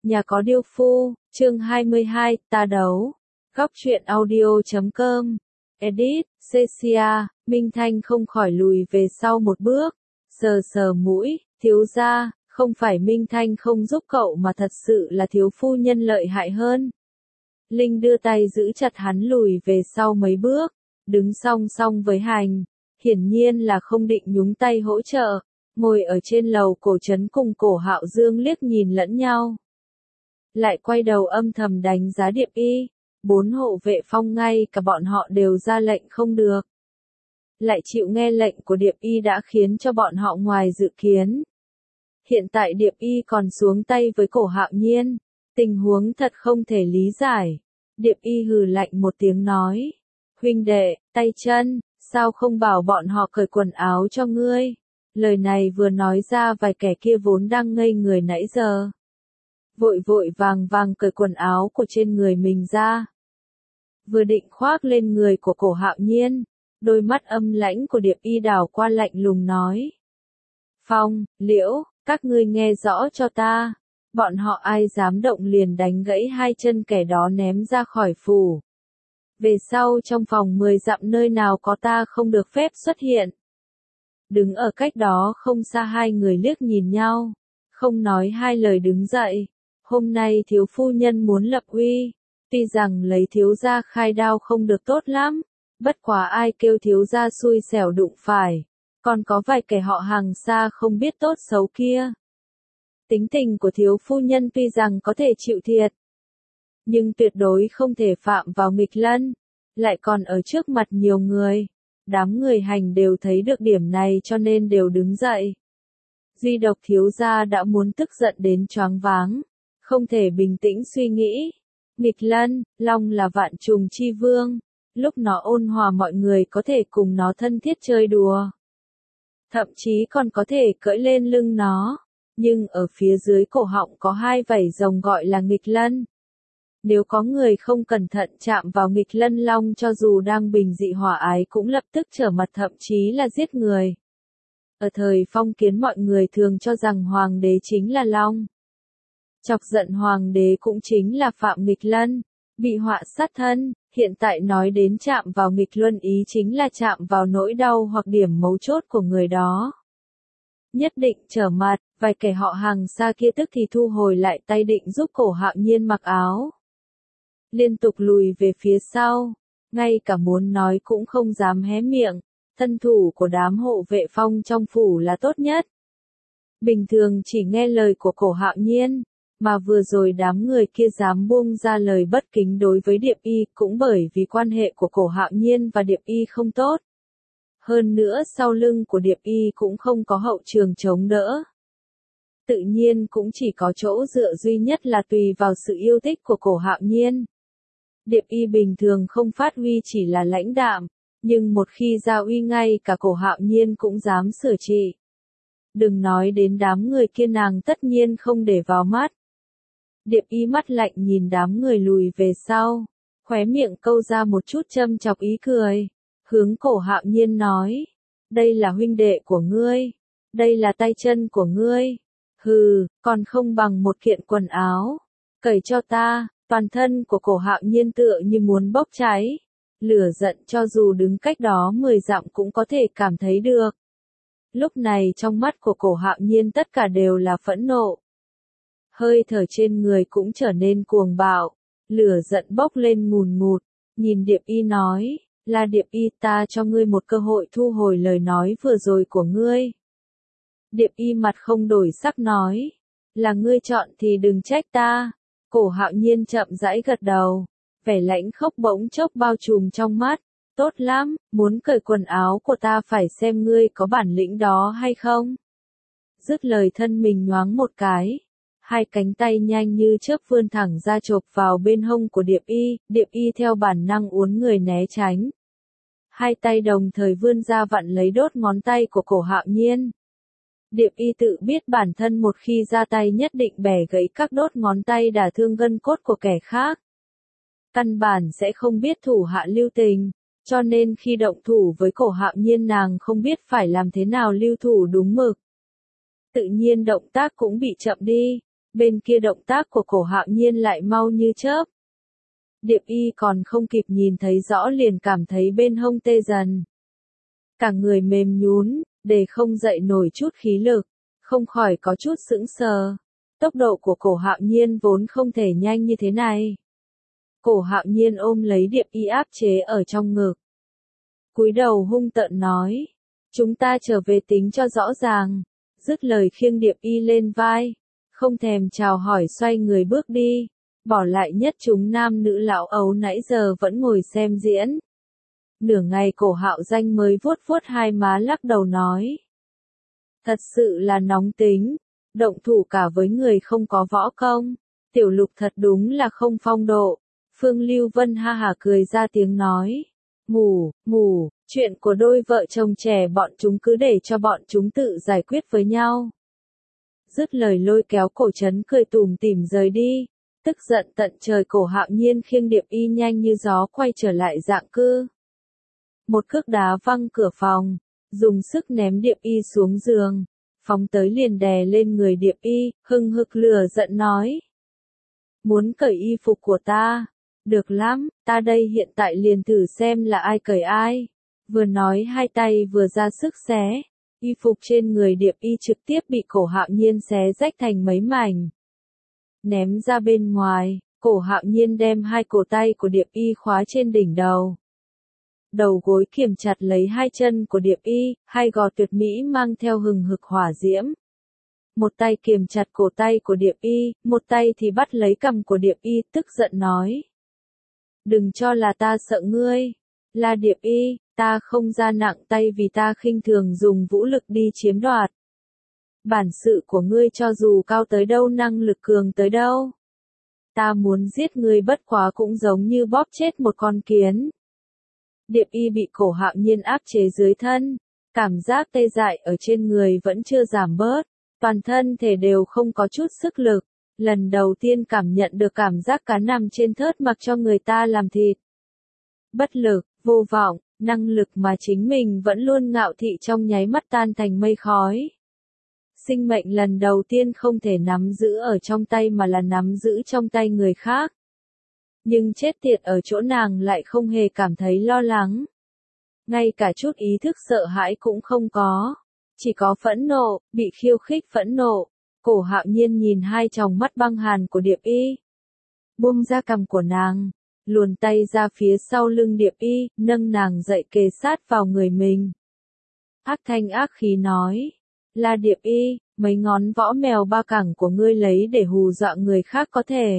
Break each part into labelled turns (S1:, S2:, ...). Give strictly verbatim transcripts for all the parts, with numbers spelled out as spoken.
S1: Nhà có điêu phu, chương hai mươi hai, ta đấu. Góc truyện audio chấm com. Edit, Cecia, Minh Thanh không khỏi lùi về sau một bước. Sờ sờ mũi, thiếu gia, không phải Minh Thanh không giúp cậu mà thật sự là thiếu phu nhân lợi hại hơn. Linh đưa tay giữ chặt hắn lùi về sau mấy bước, đứng song song với Hành. Hiển nhiên là không định nhúng tay hỗ trợ, ngồi ở trên lầu cổ trấn cùng Cổ Hạo Dương liếc nhìn lẫn nhau. Lại quay đầu âm thầm đánh giá Điệp Y, bốn hộ vệ phong ngay cả bọn họ đều ra lệnh không được. Lại chịu nghe lệnh của Điệp Y đã khiến cho bọn họ ngoài dự kiến. Hiện tại Điệp Y còn xuống tay với Cổ Hạo Nhiên, tình huống thật không thể lý giải. Điệp Y hừ lạnh một tiếng nói, huynh đệ, tay chân, sao không bảo bọn họ cởi quần áo cho ngươi? Lời này vừa nói ra vài kẻ kia vốn đang ngây người nãy giờ. Vội vội vàng vàng cởi quần áo của trên người mình ra. Vừa định khoác lên người của Cổ Hạo Nhiên, đôi mắt âm lãnh của Điệp Y đảo qua lạnh lùng nói. Phong, Liễu, các ngươi nghe rõ cho ta, bọn họ ai dám động liền đánh gãy hai chân kẻ đó ném ra khỏi phủ. Về sau trong phòng mười dặm nơi nào có ta không được phép xuất hiện. Đứng ở cách đó không xa hai người liếc nhìn nhau, không nói hai lời đứng dậy. Hôm nay thiếu phu nhân muốn lập uy, tuy rằng lấy thiếu gia khai đao không được tốt lắm, bất quá ai kêu thiếu gia xui xẻo đụng phải, còn có vài kẻ họ hàng xa không biết tốt xấu kia. Tính tình của thiếu phu nhân tuy rằng có thể chịu thiệt, nhưng tuyệt đối không thể phạm vào nghịch lân, lại còn ở trước mặt nhiều người. Đám người Hành đều thấy được điểm này cho nên đều đứng dậy. Duy độc thiếu gia đã muốn tức giận đến choáng váng, không thể bình tĩnh suy nghĩ. Nghịch lân, long là vạn trùng chi vương, lúc nó ôn hòa mọi người có thể cùng nó thân thiết chơi đùa. Thậm chí còn có thể cưỡi lên lưng nó, nhưng ở phía dưới cổ họng có hai vảy rồng gọi là nghịch lân. Nếu có người không cẩn thận chạm vào nghịch lân long cho dù đang bình dị hòa ái cũng lập tức trở mặt thậm chí là giết người. Ở thời phong kiến mọi người thường cho rằng hoàng đế chính là long. Chọc giận hoàng đế cũng chính là phạm nghịch lân, bị họa sát thân, hiện tại nói đến chạm vào nghịch luân ý chính là chạm vào nỗi đau hoặc điểm mấu chốt của người đó. Nhất định trở mặt, vài kẻ họ hàng xa kia tức thì thu hồi lại tay định giúp Cổ Hạo Nhiên mặc áo. Liên tục lùi về phía sau, ngay cả muốn nói cũng không dám hé miệng, thân thủ của đám hộ vệ phong trong phủ là tốt nhất. Bình thường chỉ nghe lời của Cổ Hạo Nhiên, mà vừa rồi đám người kia dám buông ra lời bất kính đối với Điệp Y cũng bởi vì quan hệ của Cổ Hạo Nhiên và Điệp Y không tốt. Hơn nữa sau lưng của Điệp Y cũng không có hậu trường chống đỡ. Tự nhiên cũng chỉ có chỗ dựa duy nhất là tùy vào sự yêu thích của Cổ Hạo Nhiên. Điệp Y bình thường không phát huy chỉ là lãnh đạm, nhưng một khi ra uy ngay cả Cổ Hạo Nhiên cũng dám sửa trị. Đừng nói đến đám người kia nàng tất nhiên không để vào mắt. Điệp Y mắt lạnh nhìn đám người lùi về sau, khóe miệng câu ra một chút châm chọc ý cười, hướng Cổ Hạo Nhiên nói, đây là huynh đệ của ngươi, đây là tay chân của ngươi, hừ, còn không bằng một kiện quần áo, cởi cho ta. Toàn thân của Cổ Hạo Nhiên tựa như muốn bốc cháy, lửa giận cho dù đứng cách đó mười dặm cũng có thể cảm thấy được. Lúc này trong mắt của Cổ Hạo Nhiên tất cả đều là phẫn nộ. Hơi thở trên người cũng trở nên cuồng bạo, lửa giận bốc lên ngùn ngụt, nhìn Điệp Y nói, là Điệp Y ta cho ngươi một cơ hội thu hồi lời nói vừa rồi của ngươi. Điệp Y mặt không đổi sắc nói, là ngươi chọn thì đừng trách ta. Cổ Hạo Nhiên chậm rãi gật đầu, vẻ lãnh khốc bỗng chốc bao trùm trong mắt, tốt lắm, muốn cởi quần áo của ta phải xem ngươi có bản lĩnh đó hay không. Dứt lời thân mình nhoáng một cái, hai cánh tay nhanh như chớp vươn thẳng ra chộp vào bên hông của Điệp Y, Điệp Y theo bản năng uốn người né tránh. Hai tay đồng thời vươn ra vặn lấy đốt ngón tay của Cổ Hạo Nhiên. Điệp Y tự biết bản thân một khi ra tay nhất định bẻ gãy các đốt ngón tay đả thương gân cốt của kẻ khác. Căn bản sẽ không biết thủ hạ lưu tình, cho nên khi động thủ với Cổ Hạo Nhiên nàng không biết phải làm thế nào lưu thủ đúng mực. Tự nhiên động tác cũng bị chậm đi, Bên kia động tác của Cổ Hạo Nhiên lại mau như chớp. Điệp Y còn không kịp nhìn thấy rõ liền cảm thấy bên hông tê dần. Cả người mềm nhún, để không dậy nổi chút khí lực, không khỏi có chút sững sờ. Tốc độ của Cổ Hạo Nhiên vốn không thể nhanh như thế này. Cổ Hạo Nhiên ôm lấy Điệp Y áp chế ở trong ngực. Cúi đầu hung tợn nói, chúng ta trở về tính cho rõ ràng. Dứt lời khiêng Điệp Y lên vai, không thèm chào hỏi xoay người bước đi, bỏ lại nhất chúng nam nữ lão ấu nãy giờ vẫn ngồi xem diễn. Nửa ngày Cổ Hạo Danh mới vuốt vuốt hai má lắc đầu nói. Thật sự là nóng tính, động thủ cả với người không có võ công, tiểu lục thật đúng là không phong độ. Phương Lưu Vân ha hả cười ra tiếng nói. Mù, mù, chuyện của đôi vợ chồng trẻ bọn chúng cứ để cho bọn chúng tự giải quyết với nhau. Dứt lời lôi kéo Cổ Trấn cười tủm tỉm rời đi, tức giận tận trời Cổ Hạo Nhiên khiêng Điệp Y nhanh như gió quay trở lại dạng cư. Một cước đá văng cửa phòng, dùng sức ném Điệp Y xuống giường, phóng tới liền đè lên người Điệp Y, hừng hực lửa giận nói. Muốn cởi y phục của ta? Được lắm, ta đây hiện tại liền thử xem là ai cởi ai. Vừa nói hai tay vừa ra sức xé, y phục trên người Điệp Y trực tiếp bị Cổ Hạo Nhiên xé rách thành mấy mảnh. Ném ra bên ngoài, Cổ Hạo Nhiên đem hai cổ tay của Điệp Y khóa trên đỉnh đầu. Đầu gối kiềm chặt lấy hai chân của Điệp Y, hai gò tuyệt mỹ mang theo hừng hực hỏa diễm. Một tay kiềm chặt cổ tay của Điệp Y, một tay thì bắt lấy cằm của Điệp Y, tức giận nói. Đừng cho là ta sợ ngươi. Là Điệp Y, ta không ra nặng tay vì ta khinh thường dùng vũ lực đi chiếm đoạt. Bản sự của ngươi cho dù cao tới đâu năng lực cường tới đâu. Ta muốn giết ngươi bất quá cũng giống như bóp chết một con kiến. Điệp Y bị Cổ Hạo Nhiên áp chế dưới thân, cảm giác tê dại ở trên người vẫn chưa giảm bớt, toàn thân thể đều không có chút sức lực, lần đầu tiên cảm nhận được cảm giác cá nằm trên thớt mặc cho người ta làm thịt. Bất lực, vô vọng, năng lực mà chính mình vẫn luôn ngạo thị trong nháy mắt tan thành mây khói. Sinh mệnh lần đầu tiên không thể nắm giữ ở trong tay mà là nắm giữ trong tay người khác. Nhưng chết tiệt ở chỗ nàng lại không hề cảm thấy lo lắng. Ngay cả chút ý thức sợ hãi cũng không có. Chỉ có phẫn nộ, bị khiêu khích phẫn nộ. Cổ Hạo Nhiên nhìn hai tròng mắt băng hàn của Điệp Y. Buông ra cằm của nàng, luồn tay ra phía sau lưng Điệp Y, nâng nàng dậy kề sát vào người mình. Ác thanh ác khí nói. Là Điệp Y, mấy ngón võ mèo ba cẳng của ngươi lấy để hù dọa người khác có thể.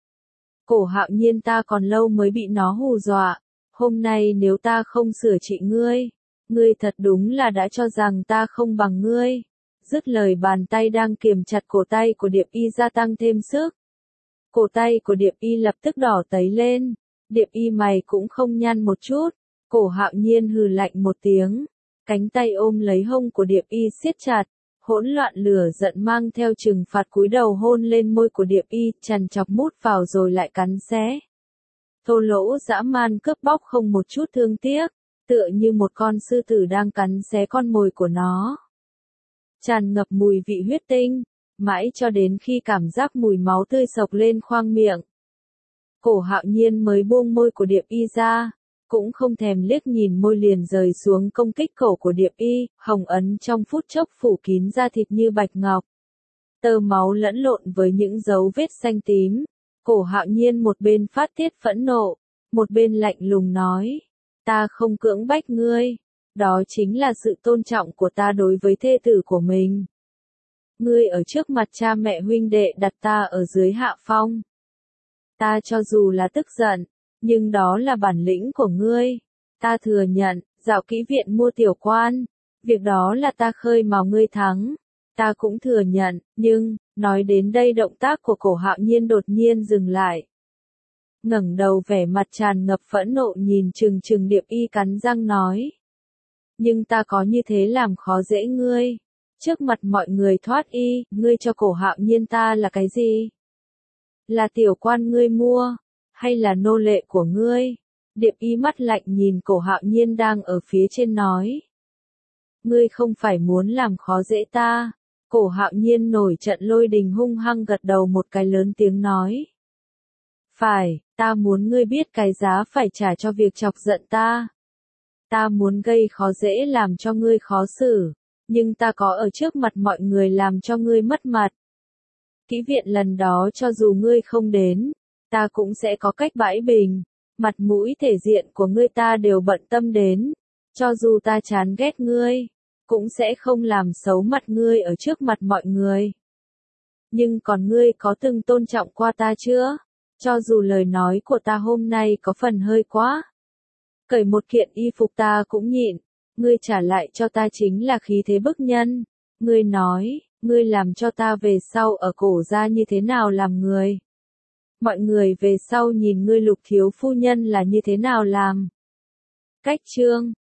S1: Cổ Hạo Nhiên ta còn lâu mới bị nó hù dọa, hôm nay nếu ta không sửa trị ngươi, ngươi thật đúng là đã cho rằng ta không bằng ngươi. Dứt lời bàn tay đang kiềm chặt cổ tay của Điệp Y gia tăng thêm sức. Cổ tay của Điệp Y lập tức đỏ tấy lên, Điệp Y mày cũng không nhăn một chút, Cổ Hạo Nhiên hừ lạnh một tiếng, cánh tay ôm lấy hông của Điệp Y siết chặt. Hỗn loạn lửa giận mang theo trừng phạt cúi đầu hôn lên môi của Điệp Y, chằn chọc mút vào rồi lại cắn xé. Thô lỗ dã man cướp bóc không một chút thương tiếc, tựa như một con sư tử đang cắn xé con mồi của nó. Tràn ngập mùi vị huyết tinh, mãi cho đến khi cảm giác mùi máu tươi sộc lên khoang miệng. Cổ Hạo Nhiên mới buông môi của Điệp Y ra. Cũng không thèm liếc nhìn môi liền rời xuống công kích cổ của Điệp Y, hồng ấn trong phút chốc phủ kín da thịt như bạch ngọc. Tơ máu lẫn lộn với những dấu vết xanh tím. Cổ Hạo Nhiên một bên phát tiết phẫn nộ, một bên lạnh lùng nói. Ta không cưỡng bách ngươi, đó chính là sự tôn trọng của ta đối với thê tử của mình. Ngươi ở trước mặt cha mẹ huynh đệ đặt ta ở dưới hạ phong. Ta cho dù là tức giận, nhưng đó là bản lĩnh của ngươi. Ta thừa nhận, dạo kỹ viện mua tiểu quan, việc đó là ta khơi mào ngươi thắng. Ta cũng thừa nhận, nhưng, nói đến đây động tác của Cổ Hạo Nhiên đột nhiên dừng lại. Ngẩng đầu vẻ mặt tràn ngập phẫn nộ nhìn chừng chừng Điệp Y cắn răng nói. Nhưng ta có như thế làm khó dễ ngươi. Trước mặt mọi người thoát y, ngươi cho Cổ Hạo Nhiên ta là cái gì? Là tiểu quan ngươi mua? Hay là nô lệ của ngươi? Điệp Y mắt lạnh nhìn Cổ Hạo Nhiên đang ở phía trên nói. Ngươi không phải muốn làm khó dễ ta, Cổ Hạo Nhiên nổi trận lôi đình hung hăng gật đầu một cái lớn tiếng nói. Phải, ta muốn ngươi biết cái giá phải trả cho việc chọc giận ta. Ta muốn gây khó dễ làm cho ngươi khó xử, nhưng ta có ở trước mặt mọi người làm cho ngươi mất mặt. Kỹ viện lần đó cho dù ngươi không đến, ta cũng sẽ có cách bãi bình, mặt mũi thể diện của ngươi ta đều bận tâm đến, cho dù ta chán ghét ngươi, cũng sẽ không làm xấu mặt ngươi ở trước mặt mọi người. Nhưng còn ngươi có từng tôn trọng qua ta chưa? Cho dù lời nói của ta hôm nay có phần hơi quá. Cởi một kiện y phục ta cũng nhịn, ngươi trả lại cho ta chính là khí thế bức nhân. Ngươi nói, ngươi làm cho ta về sau ở Cổ gia như thế nào làm người. Mọi người về sau nhìn ngươi Lục thiếu phu nhân là như thế nào làm. Cách chương